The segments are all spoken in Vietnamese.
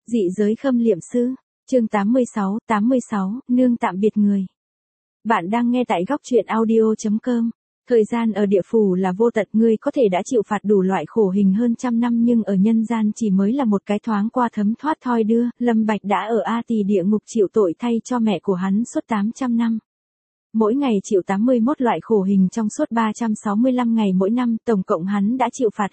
Dị giới khâm liệm sư, chương 86, nương tạm biệt người. Bạn đang nghe tại góc truyện audio.com. Thời gian ở địa phủ là vô tận, ngươi có thể đã chịu phạt đủ loại khổ hình hơn trăm năm nhưng ở nhân gian chỉ mới là một cái thoáng qua thấm thoát thoi đưa. Lâm Bạch đã ở A Tỳ địa ngục chịu tội thay cho mẹ của hắn suốt 800 năm. Mỗi ngày chịu 81 loại khổ hình trong suốt 365 ngày mỗi năm, tổng cộng hắn đã chịu phạt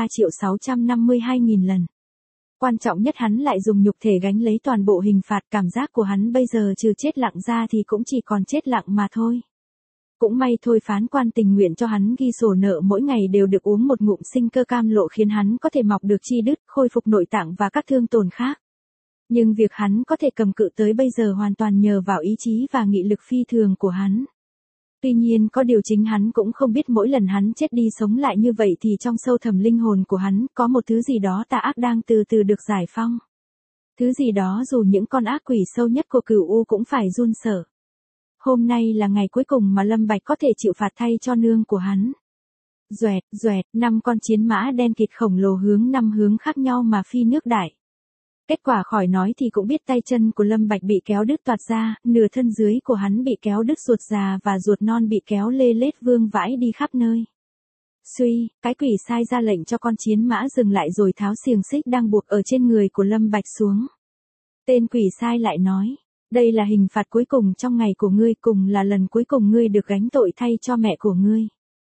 23.652.000 lần. Quan trọng nhất hắn lại dùng nhục thể gánh lấy toàn bộ hình phạt, cảm giác của hắn bây giờ trừ chết lặng ra thì cũng chỉ còn chết lặng mà thôi. Cũng may thôi phán quan tình nguyện cho hắn ghi sổ nợ mỗi ngày đều được uống một ngụm sinh cơ cam lộ khiến hắn có thể mọc được chi đứt, khôi phục nội tạng và các thương tổn khác. Nhưng việc hắn có thể cầm cự tới bây giờ hoàn toàn nhờ vào ý chí và nghị lực phi thường của hắn. Tuy nhiên có điều chính hắn cũng không biết mỗi lần hắn chết đi sống lại như vậy thì trong sâu thẳm linh hồn của hắn có một thứ gì đó tà ác đang từ từ được giải phong. Thứ gì đó dù những con ác quỷ sâu nhất của Cửu U cũng phải run sợ. Hôm nay là ngày cuối cùng mà Lâm Bạch có thể chịu phạt thay cho nương của hắn. Doẹt, doẹt, 5 con chiến mã đen kịt khổng lồ hướng 5 hướng khác nhau mà phi nước đại. Kết quả khỏi nói thì cũng biết tay chân của Lâm Bạch bị kéo đứt toạc ra, nửa thân dưới của hắn bị kéo đứt ruột già và ruột non bị kéo lê lết vương vãi đi khắp nơi. Suy, cái quỷ sai ra lệnh cho con chiến mã dừng lại rồi tháo xiềng xích đang buộc ở trên người của Lâm Bạch xuống. Tên quỷ sai lại nói, đây là hình phạt cuối cùng trong ngày của ngươi, cùng là lần cuối cùng ngươi được gánh tội thay cho mẹ của ngươi.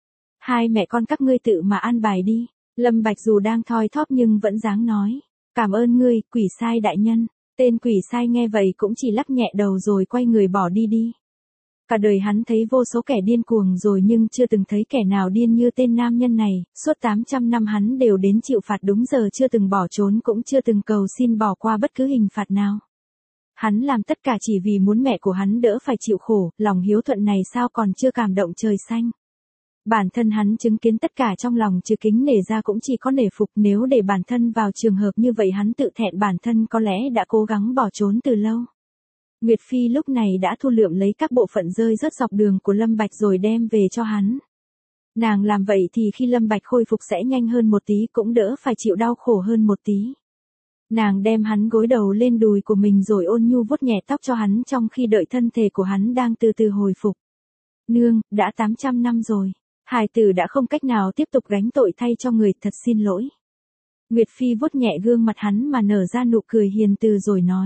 Hai mẹ con các ngươi tự mà an bài đi. Lâm Bạch dù đang thoi thóp nhưng vẫn dáng nói. Cảm ơn ngươi, quỷ sai đại nhân. Tên quỷ sai nghe vậy cũng chỉ lắc nhẹ đầu rồi quay người bỏ đi. Cả đời hắn thấy vô số kẻ điên cuồng rồi nhưng chưa từng thấy kẻ nào điên như tên nam nhân này, suốt 800 năm hắn đều đến chịu phạt đúng giờ, chưa từng bỏ trốn cũng chưa từng cầu xin bỏ qua bất cứ hình phạt nào. Hắn làm tất cả chỉ vì muốn mẹ của hắn đỡ phải chịu khổ, lòng hiếu thuận này sao còn chưa cảm động trời xanh. Bản thân hắn chứng kiến tất cả trong lòng trừ kính nể ra cũng chỉ có nể phục, nếu để bản thân vào trường hợp như vậy hắn tự thẹn bản thân có lẽ đã cố gắng bỏ trốn từ lâu. Nguyệt Phi lúc này đã thu lượm lấy các bộ phận rơi rớt dọc đường của Lâm Bạch rồi đem về cho hắn. Nàng làm vậy thì khi Lâm Bạch khôi phục sẽ nhanh hơn một tí, cũng đỡ phải chịu đau khổ hơn một tí. Nàng đem hắn gối đầu lên đùi của mình rồi ôn nhu vuốt nhẹ tóc cho hắn trong khi đợi thân thể của hắn đang từ từ hồi phục. Nương, đã 800 năm rồi. Hài tử đã không cách nào tiếp tục gánh tội thay cho người, thật xin lỗi. Nguyệt Phi vuốt nhẹ gương mặt hắn mà nở ra nụ cười hiền từ rồi nói.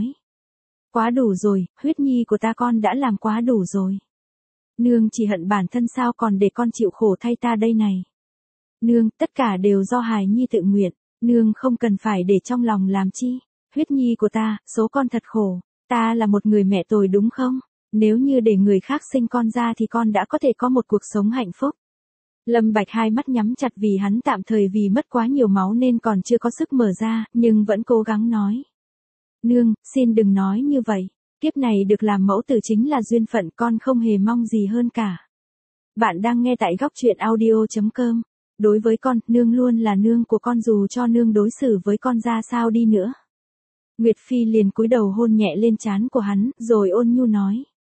Quá đủ rồi, huyết nhi của ta con đã làm quá đủ rồi. Nương chỉ hận bản thân sao còn để con chịu khổ thay ta đây này. Nương, tất cả đều do hài nhi tự nguyện, nương không cần phải để trong lòng làm chi. Huyết nhi của ta, số con thật khổ, ta là một người mẹ tồi đúng không? Nếu như để người khác sinh con ra thì con đã có thể có một cuộc sống hạnh phúc. Lâm Bạch hai mắt nhắm chặt vì hắn tạm thời vì mất quá nhiều máu nên còn chưa có sức mở ra, nhưng vẫn cố gắng nói. Nương, xin đừng nói như vậy. Kiếp này được làm mẫu tử chính là duyên phận, con không hề mong gì hơn cả. Bạn đang nghe tại góc truyện audio.com. Đối với con, nương luôn là nương của con dù cho nương đối xử với con ra sao đi nữa. Nguyệt Phi liền cúi đầu hôn nhẹ lên trán của hắn, rồi ôn nhu nói.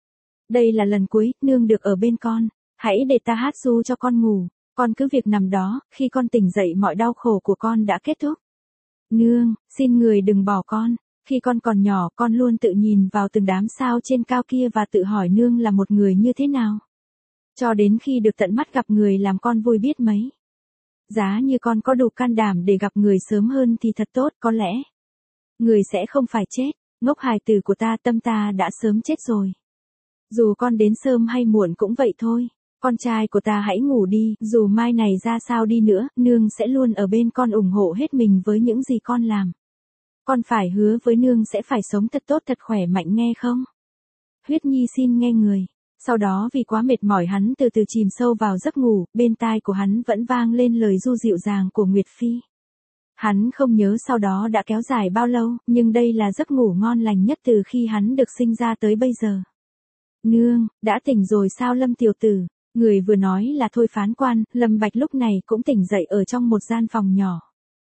Đây là lần cuối, nương được ở bên con. Hãy để ta hát ru cho con ngủ, con cứ việc nằm đó, khi con tỉnh dậy mọi đau khổ của con đã kết thúc. Nương, xin người đừng bỏ con, khi con còn nhỏ con luôn tự nhìn vào từng đám sao trên cao kia và tự hỏi nương là một người như thế nào. Cho đến khi được tận mắt gặp người làm con vui biết mấy. Giá như con có đủ can đảm để gặp người sớm hơn thì thật tốt, có lẽ người sẽ không phải chết, ngốc hài tử của ta, tâm ta đã sớm chết rồi. Dù con đến sớm hay muộn cũng vậy thôi. Con trai của ta hãy ngủ đi, dù mai này ra sao đi nữa, nương sẽ luôn ở bên con ủng hộ hết mình với những gì con làm. Con phải hứa với nương sẽ phải sống thật tốt thật khỏe mạnh nghe không? Huyết nhi xin nghe người. Sau đó vì quá mệt mỏi hắn từ từ chìm sâu vào giấc ngủ, bên tai của hắn vẫn vang lên lời ru dịu dàng của Nguyệt Phi. Hắn không nhớ sau đó đã kéo dài bao lâu, nhưng đây là giấc ngủ ngon lành nhất từ khi hắn được sinh ra tới bây giờ. Nương, đã tỉnh rồi sao Lâm tiểu tử? Người vừa nói là thôi phán quan, Lâm Bạch lúc này cũng tỉnh dậy ở trong một gian phòng nhỏ.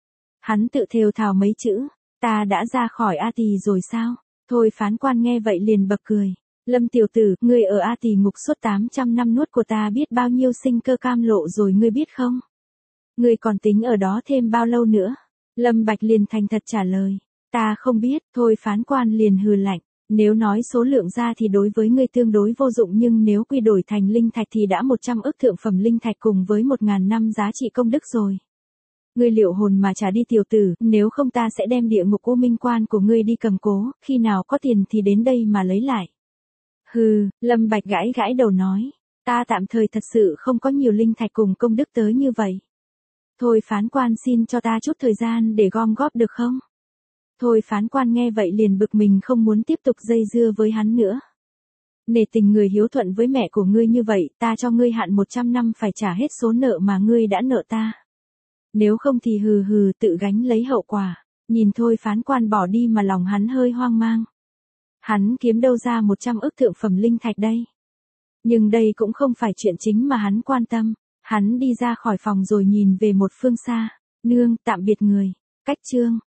Hắn tự thều thào mấy chữ, ta đã ra khỏi A Tỳ rồi sao? Thôi phán quan nghe vậy liền bật cười. Lâm tiểu tử, ngươi ở A Tỳ ngục suốt 800 năm nuốt của ta biết bao nhiêu sinh cơ cam lộ rồi ngươi biết không? Ngươi còn tính ở đó thêm bao lâu nữa? Lâm Bạch liền thành thật trả lời. Ta không biết, thôi phán quan liền hừ lạnh. Nếu nói số lượng ra thì đối với ngươi tương đối vô dụng, nhưng nếu quy đổi thành linh thạch thì đã 100 ức thượng phẩm linh thạch cùng với 1.000 năm giá trị công đức rồi. Ngươi liệu hồn mà trả đi tiểu tử, nếu không ta sẽ đem địa ngục U Minh Quan của ngươi đi cầm cố, khi nào có tiền thì đến đây mà lấy lại. Hừ, Lâm Bạch gãi gãi đầu nói, ta tạm thời thật sự không có nhiều linh thạch cùng công đức tới như vậy. Thôi phán quan xin cho ta chút thời gian để gom góp được không? Thôi phán quan nghe vậy liền bực mình, không muốn tiếp tục dây dưa với hắn nữa. Nể tình người hiếu thuận với mẹ của ngươi như vậy, ta cho ngươi hạn 100 năm phải trả hết số nợ mà ngươi đã nợ ta. Nếu không thì hừ hừ tự gánh lấy hậu quả. Nhìn thôi phán quan bỏ đi mà lòng hắn hơi hoang mang. Hắn kiếm đâu ra 100 ức thượng phẩm linh thạch đây? Nhưng đây cũng không phải chuyện chính mà hắn quan tâm. Hắn đi ra khỏi phòng rồi nhìn về một phương xa. Nương, tạm biệt người. Cách chương.